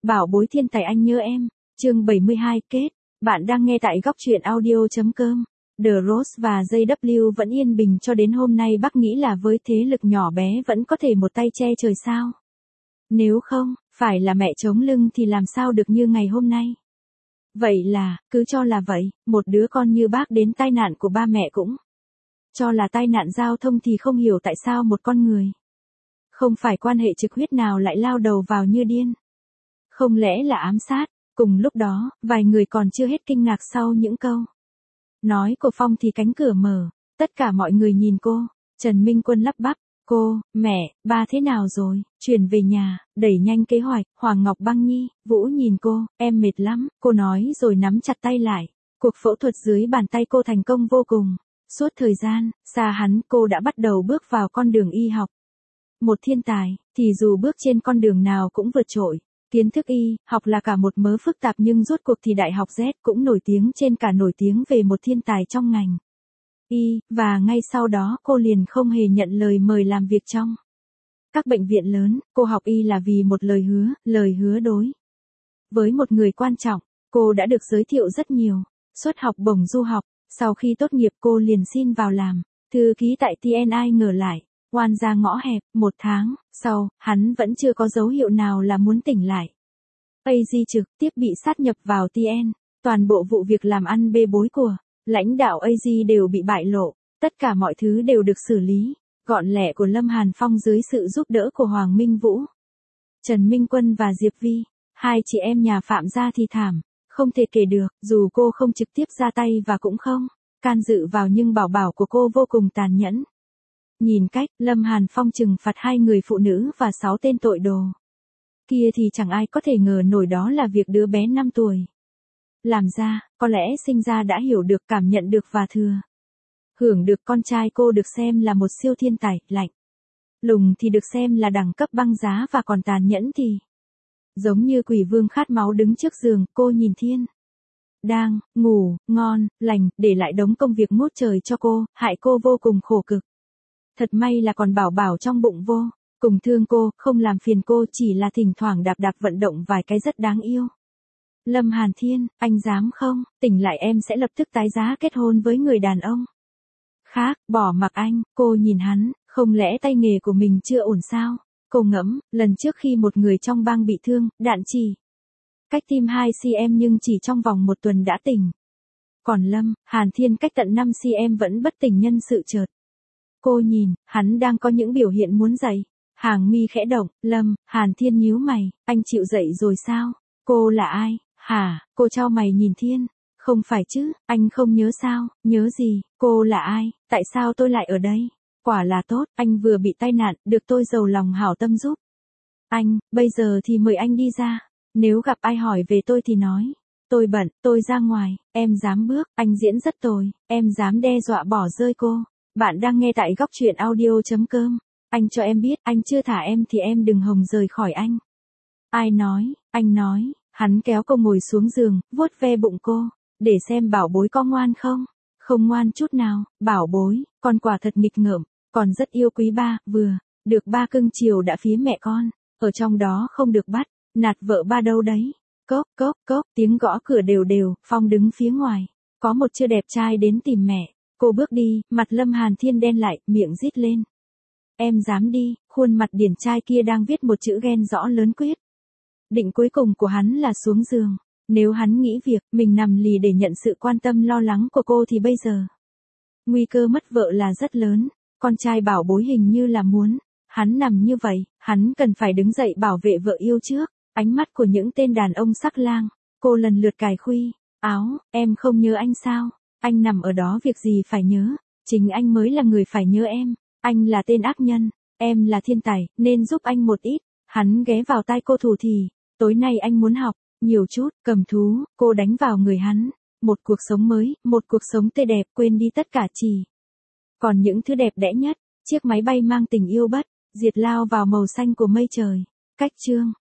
Bảo bối thiên tài anh nhớ em. Chương 72 kết. Bạn đang nghe tại góc truyện audio.com. The Rose và JW vẫn yên bình cho đến hôm nay. Bác nghĩ là với thế lực nhỏ bé vẫn có thể một tay che trời sao? Nếu không, phải là mẹ chống lưng thì làm sao được như ngày hôm nay? Vậy là, cứ cho là vậy, một đứa con như bác đến tai nạn của ba mẹ cũng cho là tai nạn giao thông thì không hiểu tại sao một con người không phải quan hệ trực huyết nào lại lao đầu vào như điên. Không lẽ là ám sát? Cùng lúc đó, vài người còn chưa hết kinh ngạc sau những câu nói của Phong thì cánh cửa mở, tất cả mọi người nhìn cô. Trần Minh Quân lắp bắp, cô, mẹ, ba thế nào rồi, chuyển về nhà, đẩy nhanh kế hoạch. Hoàng Ngọc Băng Nhi, Vũ nhìn cô, em mệt lắm, cô nói rồi nắm chặt tay lại. Cuộc phẫu thuật dưới bàn tay cô thành công vô cùng. Suốt thời gian, xa hắn cô đã bắt đầu bước vào con đường y học. Một thiên tài, thì dù bước trên con đường nào cũng vượt trội. Kiến thức y, học là cả một mớ phức tạp nhưng rốt cuộc thì Đại học Z cũng nổi tiếng trên cả nổi tiếng về một thiên tài trong ngành y, và ngay sau đó cô liền không hề nhận lời mời làm việc trong các bệnh viện lớn. Cô học y là vì một lời hứa đối với một người quan trọng. Cô đã được giới thiệu rất nhiều suất học bổng du học. Sau khi tốt nghiệp cô liền xin vào làm thư ký tại TNI. Ngờ lại, oan ra ngõ hẹp. 1 tháng sau, hắn vẫn chưa có dấu hiệu nào là muốn tỉnh lại. AG trực tiếp bị sát nhập vào TN. Toàn bộ vụ việc làm ăn bê bối của lãnh đạo AG đều bị bại lộ. Tất cả mọi thứ đều được xử lý gọn lẹ của Lâm Hàn Phong dưới sự giúp đỡ của Hoàng Minh Vũ, Trần Minh Quân và Diệp Vi. Hai chị em nhà Phạm gia thì thảm không thể kể được, dù cô không trực tiếp ra tay và cũng không can dự vào nhưng bảo của cô vô cùng tàn nhẫn. Nhìn cách Lâm Hàn Phong trừng phạt 2 người phụ nữ và 6 tên tội đồ kia thì chẳng ai có thể ngờ nổi đó là việc đứa bé 5 tuổi làm ra. Có lẽ sinh ra đã hiểu được, cảm nhận được và thừa hưởng được. Con trai cô được xem là một siêu thiên tài, lạnh lùng thì được xem là đẳng cấp băng giá, và còn tàn nhẫn thì giống như quỷ vương khát máu đứng trước giường. Cô nhìn Thiên đang ngủ ngon lành, để lại đống công việc ngút trời cho cô, hại cô vô cùng khổ cực. Thật may là còn Bảo trong bụng vô cùng thương cô, không làm phiền cô, chỉ là thỉnh thoảng đạp vận động vài cái rất đáng yêu. Lâm Hàn Thiên, anh dám không? Tỉnh lại em sẽ lập tức tái giá kết hôn với người đàn ông khác, bỏ mặc anh. Cô nhìn hắn, không lẽ tay nghề của mình chưa ổn sao? Cô ngẫm, lần trước khi một người trong bang bị thương, đạn chỉ cách tim 2 cm nhưng chỉ trong vòng 1 tuần đã tỉnh. Còn Lâm Hàn Thiên cách tận 5 cm vẫn bất tỉnh nhân sự. Chợt cô nhìn, hắn đang có những biểu hiện muốn dậy. Hàng mi khẽ động. Lâm Hàn Thiên nhíu mày, anh chịu dậy rồi sao? Cô là ai? Hả? Cô chau mày nhìn Thiên. Không phải chứ, anh không nhớ sao? Nhớ gì? Cô là ai? Tại sao tôi lại ở đây? Quả là tốt, anh vừa bị tai nạn, được tôi giàu lòng hảo tâm giúp anh, bây giờ thì mời anh đi ra. Nếu gặp ai hỏi về tôi thì nói tôi bận, tôi ra ngoài. Em dám bước, anh diễn rất tồi. Em dám đe dọa bỏ rơi cô. Bạn đang nghe tại góc truyện audio.com. Anh cho em biết, anh chưa thả em thì em đừng hòng rời khỏi anh. Ai nói? Anh nói. Hắn kéo cô ngồi xuống giường, vuốt ve bụng cô, để xem bảo bối có ngoan không. Không ngoan chút nào. Bảo bối, con quả thật nghịch ngợm, còn rất yêu quý ba, vừa được ba cưng chiều đã phía mẹ con, ở trong đó không được bắt nạt vợ ba đâu đấy. Cốc cốc cốc, tiếng gõ cửa đều. Phong đứng phía ngoài, có một chưa đẹp trai đến tìm mẹ. Cô bước đi, mặt Lâm Hàn Thiên đen lại, miệng rít lên. Em dám đi? Khuôn mặt điển trai kia đang viết một chữ ghen rõ lớn. Quyết định cuối cùng của hắn là xuống giường. Nếu hắn nghĩ việc mình nằm lì để nhận sự quan tâm lo lắng của cô thì bây giờ nguy cơ mất vợ là rất lớn. Con trai bảo bối hình như là muốn hắn nằm như vậy, hắn cần phải đứng dậy bảo vệ vợ yêu trước ánh mắt của những tên đàn ông sắc lang. Cô lần lượt cài khuy áo. Em không nhớ anh sao? Anh nằm ở đó việc gì phải nhớ? Chính anh mới là người phải nhớ em. Anh là tên ác nhân, em là thiên tài, nên giúp anh một ít. Hắn ghé vào tai cô thủ thì, tối nay anh muốn học nhiều chút. Cầm thú, cô đánh vào người hắn. Một cuộc sống mới, một cuộc sống tươi đẹp, quên đi tất cả chỉ còn những thứ đẹp đẽ nhất. Chiếc máy bay mang tình yêu bất diệt lao vào màu xanh của mây trời. Cách chương